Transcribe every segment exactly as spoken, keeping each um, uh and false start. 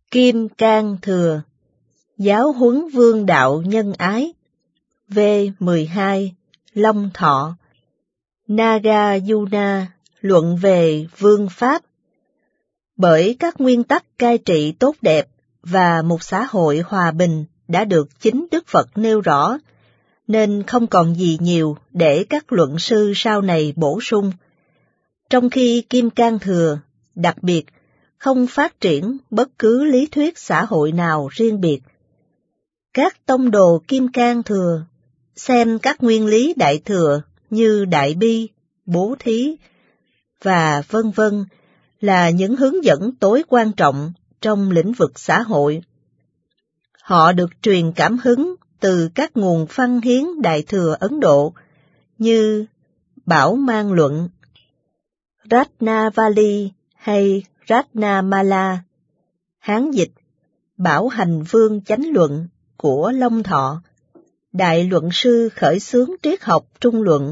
Kim Cang Thừa, Giáo huấn vương đạo nhân ái. V mười hai, Long Thọ. Nagarjuna, luận về vương pháp. Bởi các nguyên tắc cai trị tốt đẹp và một xã hội hòa bình đã được chính Đức Phật nêu rõ, nên không còn gì nhiều để các luận sư sau này bổ sung. Trong khi Kim Cang Thừa, đặc biệt, không phát triển bất cứ lý thuyết xã hội nào riêng biệt. Các tông đồ Kim Cang Thừa xem các nguyên lý Đại Thừa như Đại Bi, Bố Thí và vân vân là những hướng dẫn tối quan trọng trong lĩnh vực xã hội. Họ được truyền cảm hứng từ các nguồn văn hiến Đại Thừa Ấn Độ như Bảo Mang Luận, Ratnavali hay Ratnamala, Hán dịch Bảo Hành Vương Chánh Luận của Long Thọ, Đại luận sư khởi xướng triết học Trung luận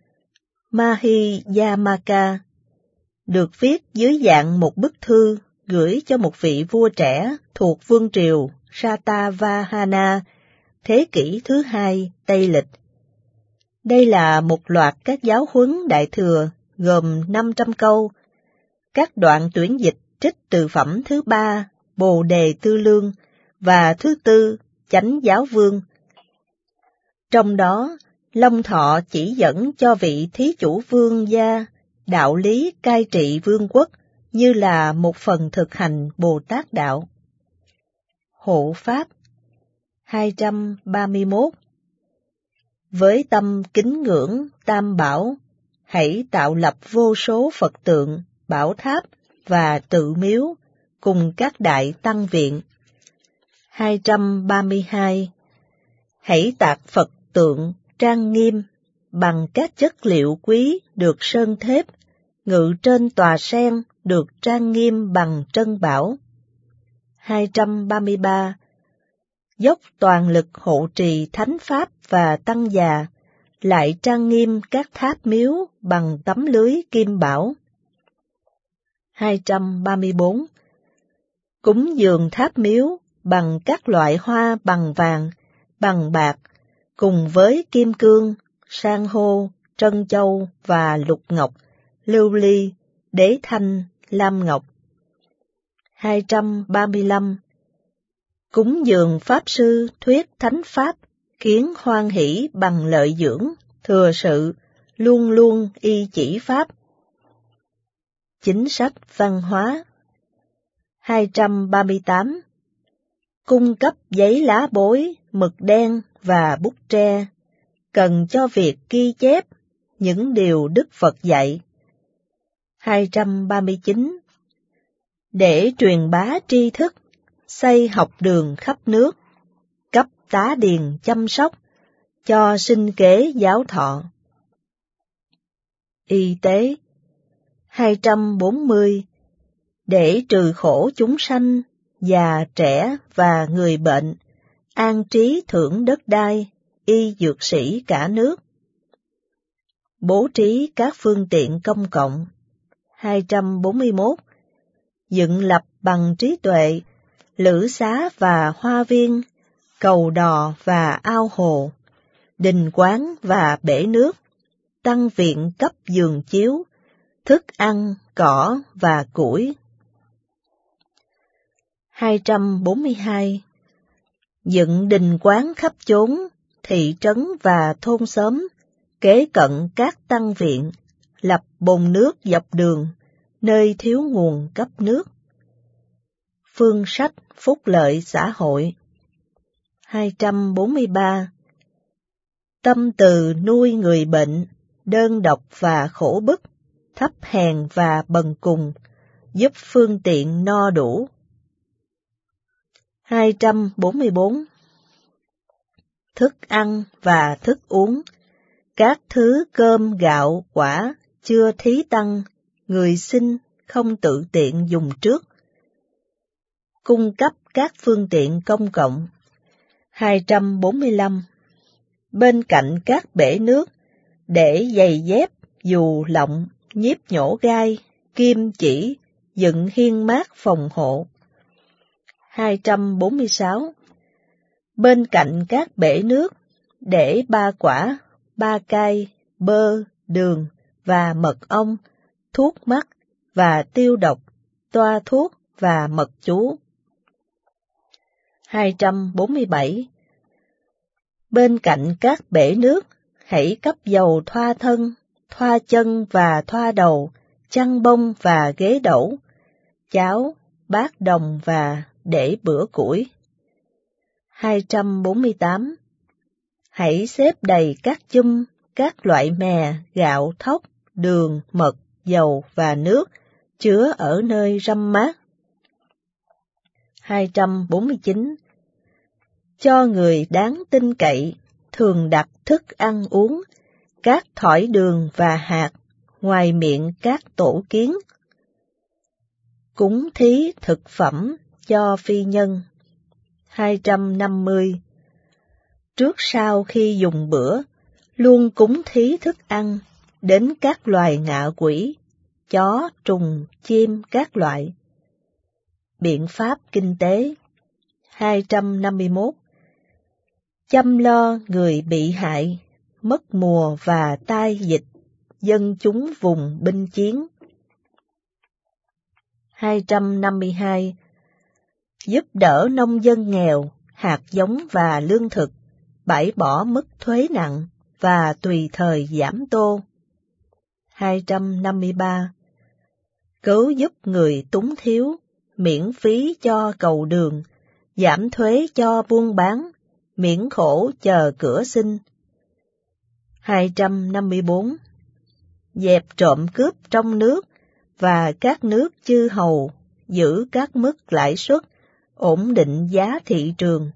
Mahiyamaka, được viết dưới dạng một bức thư gửi cho một vị vua trẻ thuộc vương triều Satavahana, thế kỷ thứ hai Tây Lịch. Đây là một loạt các giáo huấn Đại Thừa gồm năm trăm câu, các đoạn tuyển dịch trích từ phẩm thứ ba Bồ Đề Tư Lương và thứ tư Chánh Giáo Vương. Trong đó, Long Thọ chỉ dẫn cho vị thí chủ vương gia đạo lý cai trị vương quốc như là một phần thực hành Bồ Tát đạo. Hộ Pháp hai trăm ba mươi mốt. Với tâm kính ngưỡng Tam Bảo, hãy tạo lập vô số Phật tượng, bảo tháp và tự miếu cùng các đại tăng viện. hai trăm ba mươi hai. Hãy tạc Phật tượng trang nghiêm bằng các chất liệu quý được sơn thép, ngự trên tòa sen được trang nghiêm bằng trân bảo. hai trăm ba mươi ba. Dốc toàn lực hộ trì thánh pháp và tăng già, lại trang nghiêm các tháp miếu bằng tấm lưới kim bảo. hai trăm ba mươi bốn. Cúng dường tháp miếu bằng các loại hoa bằng vàng, bằng bạc, cùng với kim cương, san hô, trân châu và lục ngọc, lưu ly, đế thanh, lam ngọc. hai trăm ba mươi lăm. Cúng dường Pháp Sư thuyết thánh Pháp, kiến hoan hỷ bằng lợi dưỡng, thừa sự, luôn luôn y chỉ Pháp. Chính sách văn hóa. hai trăm ba mươi tám. Cung cấp giấy lá bối, mực đen và bút tre, cần cho việc ghi chép những điều Đức Phật dạy. hai trăm ba mươi chín. Để truyền bá tri thức, xây học đường khắp nước, cấp tá điền chăm sóc, cho sinh kế giáo thọ. Y tế. hai trăm bốn mươi. Để trừ khổ chúng sanh, già trẻ và người bệnh, an trí thưởng đất đai, y dược sĩ cả nước. Bố trí các phương tiện công cộng. hai trăm bốn mươi mốt. Dựng lập bằng trí tuệ, lữ xá và hoa viên, cầu đò và ao hồ, đình quán và bể nước, tăng viện cấp giường chiếu, thức ăn, cỏ và củi. hai trăm bốn mươi hai. Dựng đình quán khắp chốn, thị trấn và thôn xóm, kế cận các tăng viện, lập bồn nước dọc đường, nơi thiếu nguồn cấp nước. Phương sách phúc lợi xã hội. hai trăm bốn mươi ba. Tâm từ nuôi người bệnh, đơn độc và khổ bức, thấp hèn và bần cùng, giúp phương tiện no đủ. hai trăm bốn mươi bốn. Thức ăn và thức uống, các thứ cơm gạo quả chưa thí tăng, người xin không tự tiện dùng trước. Cung cấp các phương tiện công cộng. hai trăm bốn mươi lăm. Bên cạnh các bể nước, để giày dép, dù lọng, nhiếp nhổ gai, kim chỉ, dựng hiên mát phòng hộ. hai trăm bốn mươi sáu. Bên cạnh các bể nước, để ba quả, ba cay, bơ, đường và mật ong, thuốc mắc và tiêu độc, toa thuốc và mật chú. hai trăm bốn mươi bảy. Bên cạnh các bể nước, hãy cấp dầu thoa thân, thoa chân và thoa đầu, chăn bông và ghế đẩu, cháo, bát đồng và để bữa củi. hai trăm bốn mươi tám. Hãy xếp đầy các chum, các loại mè, gạo, thóc, đường, mật, dầu và nước, chứa ở nơi râm mát. hai trăm bốn mươi chín. Cho người đáng tin cậy, thường đặt thức ăn uống, các thỏi đường và hạt, ngoài miệng các tổ kiến. Cúng thí thực phẩm cho phi nhân. hai trăm năm mươi. Trước sau khi dùng bữa, luôn cúng thí thức ăn đến các loài ngạ quỷ, chó, trùng, chim các loại. Biện pháp kinh tế. hai trăm năm mươi mốt. Chăm lo người bị hại, mất mùa và tai dịch, dân chúng vùng binh chiến. hai trăm năm mươi hai. Giúp đỡ nông dân nghèo, hạt giống và lương thực, bãi bỏ mức thuế nặng và tùy thời giảm tô. hai trăm năm mươi ba. Cứu giúp người túng thiếu, miễn phí cho cầu đường, giảm thuế cho buôn bán, miễn khổ chờ cửa sinh. hai trăm năm mươi bốn. Dẹp trộm cướp trong nước và các nước chư hầu, giữ các mức lãi suất, ổn định giá thị trường.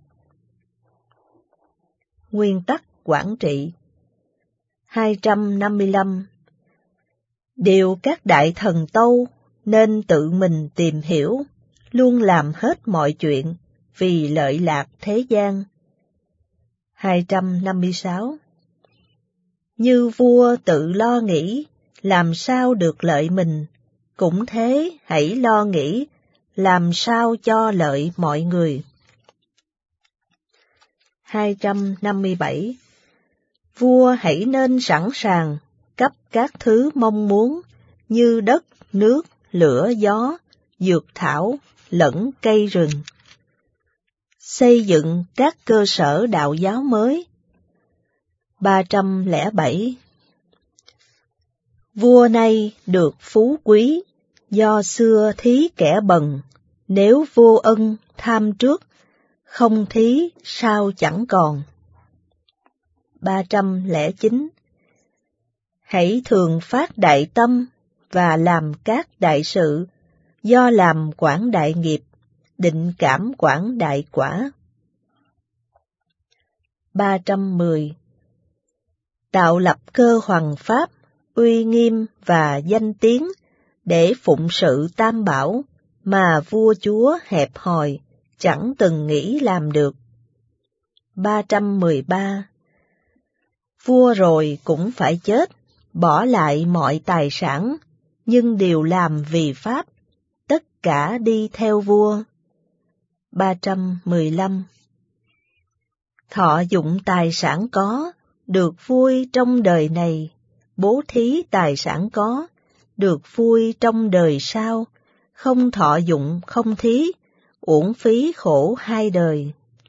Nguyên tắc quản trị. hai trăm năm mươi lăm. Điều các đại thần tâu nên tự mình tìm hiểu, luôn làm hết mọi chuyện vì lợi lạc thế gian. hai trăm năm mươi sáu. Như vua tự lo nghĩ làm sao được lợi mình, cũng thế hãy lo nghĩ làm sao cho lợi mọi người. hai trăm năm mươi bảy. Vua hãy nên sẵn sàng cấp các thứ mong muốn như đất, nước, lửa, gió, dược thảo, lẫn cây rừng. Xây dựng các cơ sở đạo giáo mới. ba trăm lẻ bảy. Vua nay được phú quý, do xưa thí kẻ bần, nếu vô ân tham trước, không thí sao chẳng còn. ba trăm lẻ chín. Hãy thường phát đại tâm và làm các đại sự, do làm quảng đại nghiệp, định cảm quảng đại quả. ba trăm mười. Tạo lập cơ hoằng pháp, uy nghiêm và danh tiếng, để phụng sự tam bảo, mà vua chúa hẹp hòi, chẳng từng nghĩ làm được. ba trăm mười ba. Vua rồi cũng phải chết, bỏ lại mọi tài sản, nhưng đều làm vì pháp, tất cả đi theo vua. ba trăm mười lăm. Thọ dụng tài sản có, được vui trong đời này, bố thí tài sản có, được vui trong đời sau, không thọ dụng không thí, uổng phí khổ hai đời.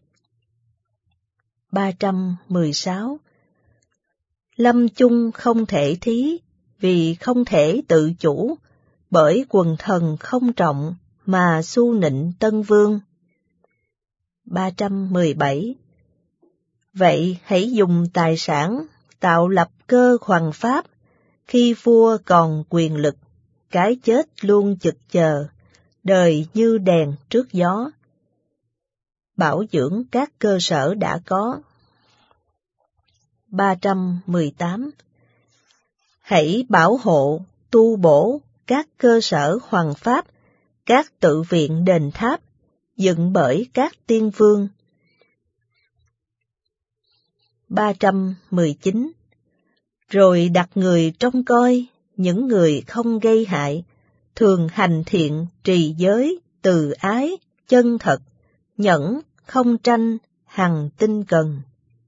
ba trăm mười sáu. Lâm chung không thể thí, vì không thể tự chủ, bởi quần thần không trọng, mà su nịnh tân vương. ba trăm mười bảy. Vậy hãy dùng tài sản, tạo lập cơ hoằng pháp, khi vua còn quyền lực, cái chết luôn chực chờ, đời như đèn trước gió. Bảo dưỡng các cơ sở đã có. ba trăm mười tám. Hãy bảo hộ, tu bổ các cơ sở hoằng pháp, các tự viện đền tháp, dựng bởi các tiên vương. ba trăm mười chín. Rồi đặt người trông coi, những người không gây hại, thường hành thiện, trì giới, từ ái, chân thật, nhẫn, không tranh, hằng tinh cần.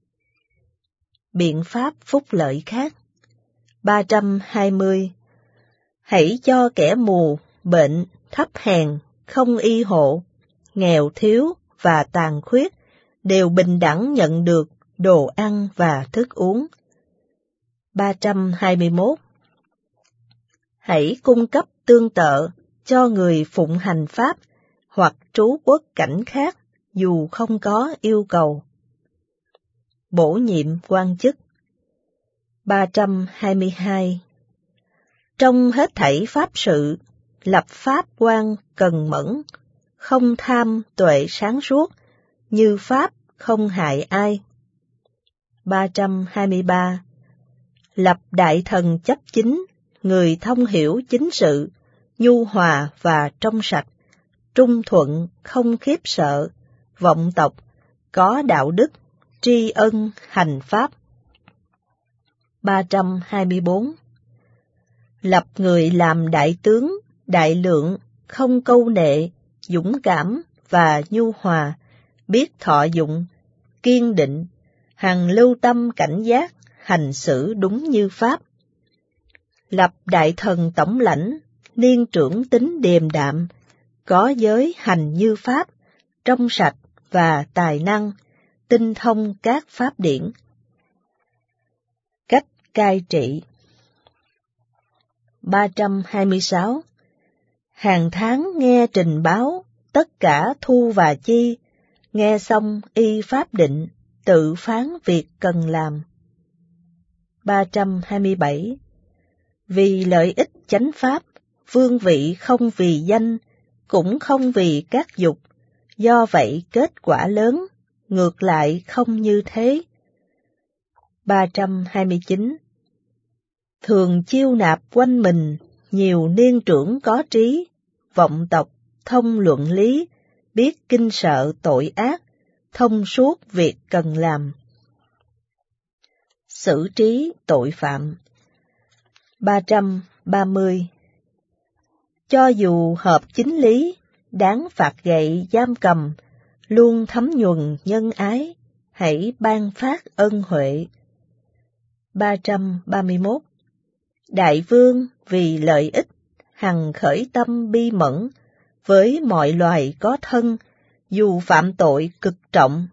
Biện pháp phúc lợi khác. ba trăm hai mươi. Hãy cho kẻ mù, bệnh, thấp hèn, không y hộ, nghèo thiếu và tàn khuyết đều bình đẳng nhận được đồ ăn và thức uống. ba trăm hai mươi mốt. Hãy cung cấp tương tự cho người phụng hành pháp hoặc trú quốc cảnh khác dù không có yêu cầu. Bổ nhiệm quan chức. ba trăm hai mươi hai. Trong hết thảy pháp sự, lập pháp quan cần mẫn, không tham tuệ sáng suốt, như pháp không hại ai. ba trăm hai mươi ba. Lập đại thần chấp chính, người thông hiểu chính sự, nhu hòa và trong sạch, trung thuận không khiếp sợ, vọng tộc, có đạo đức, tri ân hành pháp. ba trăm hai mươi bốn. Lập người làm đại tướng, đại lượng, không câu nệ, dũng cảm và nhu hòa, biết thọ dụng, kiên định, hằng lưu tâm cảnh giác, hành xử đúng như pháp. Lập đại thần tổng lãnh, niên trưởng tính điềm đạm, có giới hành như pháp, trong sạch và tài năng, tinh thông các pháp điển. Cách cai trị. ba trăm hai mươi sáu. Hàng tháng nghe trình báo, tất cả thu và chi, nghe xong y pháp định, tự phán việc cần làm. ba trăm hai mươi bảy. Vì lợi ích chánh pháp, vương vị không vì danh, cũng không vì các dục, do vậy kết quả lớn, ngược lại không như thế. ba trăm hai mươi chín. Thường chiêu nạp quanh mình, nhiều niên trưởng có trí, vọng tộc, thông luận lý, biết kinh sợ tội ác, thông suốt việc cần làm. Xử trí tội phạm. ba trăm ba mươi. Cho dù hợp chính lý, đáng phạt gậy giam cầm, luôn thấm nhuần nhân ái, hãy ban phát ân huệ. ba trăm ba mươi mốt. Đại vương vì lợi ích, hằng khởi tâm bi mẫn, với mọi loài có thân, dù phạm tội cực trọng.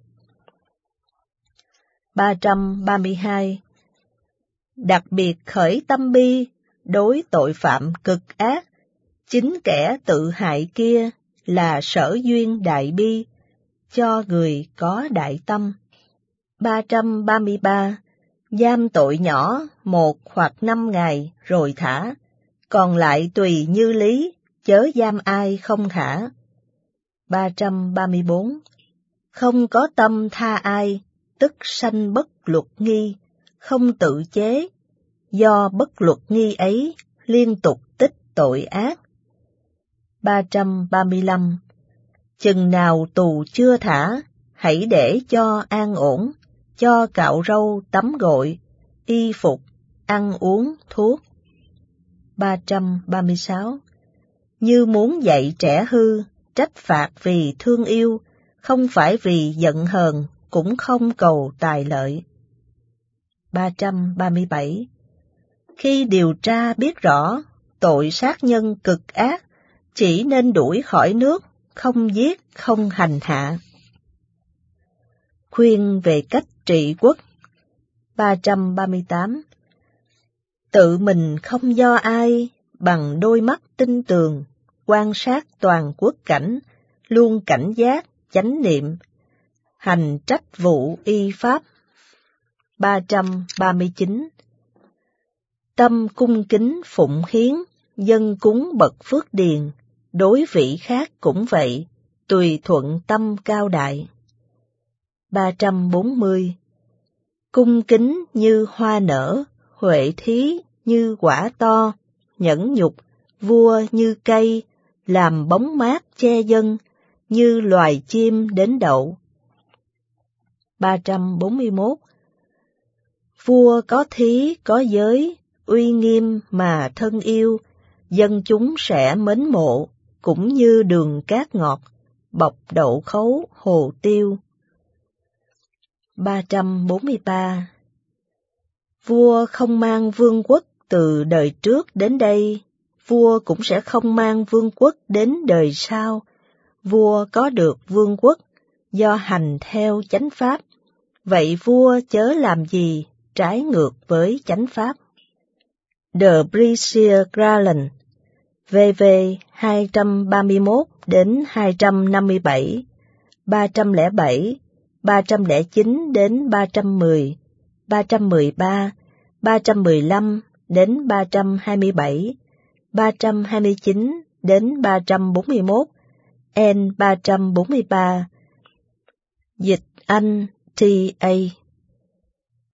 ba trăm ba mươi hai. Đặc biệt khởi tâm bi, đối tội phạm cực ác, chính kẻ tự hại kia là sở duyên đại bi, cho người có đại tâm. ba trăm ba mươi ba. Giam tội nhỏ một hoặc năm ngày rồi thả, còn lại tùy như lý, chớ giam ai không thả. ba trăm ba mươi bốn. Không có tâm tha ai, tức sanh bất luật nghi, không tự chế, do bất luật nghi ấy liên tục tích tội ác. ba trăm ba mươi lăm. Chừng nào tù chưa thả, hãy để cho an ổn, cho cạo râu tắm gội, y phục, ăn uống, thuốc. ba trăm ba mươi sáu. Như muốn dạy trẻ hư, trách phạt vì thương yêu, không phải vì giận hờn, cũng không cầu tài lợi. ba trăm ba mươi bảy. Khi điều tra biết rõ, tội sát nhân cực ác, chỉ nên đuổi khỏi nước, không giết, không hành hạ. Khuyên về cách trị quốc. ba trăm ba mươi tám. Tự mình không do ai, bằng đôi mắt tinh tường, quan sát toàn quốc cảnh, luôn cảnh giác, chánh niệm, hành trách vụ y pháp. ba trăm ba mươi chín. Tâm cung kính phụng hiến, dân cúng bậc phước điền, đối vị khác cũng vậy, tùy thuận tâm cao đại. ba trăm bốn mươi. Cung kính như hoa nở, huệ thí như quả to, nhẫn nhục, vua như cây, làm bóng mát che dân, như loài chim đến đậu. ba trăm bốn mươi mốt. Vua có thí có giới, uy nghiêm mà thân yêu, dân chúng sẽ mến mộ, cũng như đường cát ngọt, bọc đậu khấu, hồ tiêu. ba trăm bốn mươi ba. Vua không mang vương quốc từ đời trước đến đây, vua cũng sẽ không mang vương quốc đến đời sau. Vua có được vương quốc do hành theo chánh pháp, vậy vua chớ làm gì trái ngược với chánh pháp. The Brasier Garland, vê vê hai trăm ba mươi mốt đến hai trăm năm mươi bảy, ba trăm lẻ bảy, ba trăm lẻ chín đến ba trăm mười, ba trăm mười ba, ba trăm mười lăm đến ba trăm hai mươi bảy, ba trăm hai mươi chín đến ba trăm bốn mươi mốt, N ba trăm bốn mươi ba. Dịch Anh T A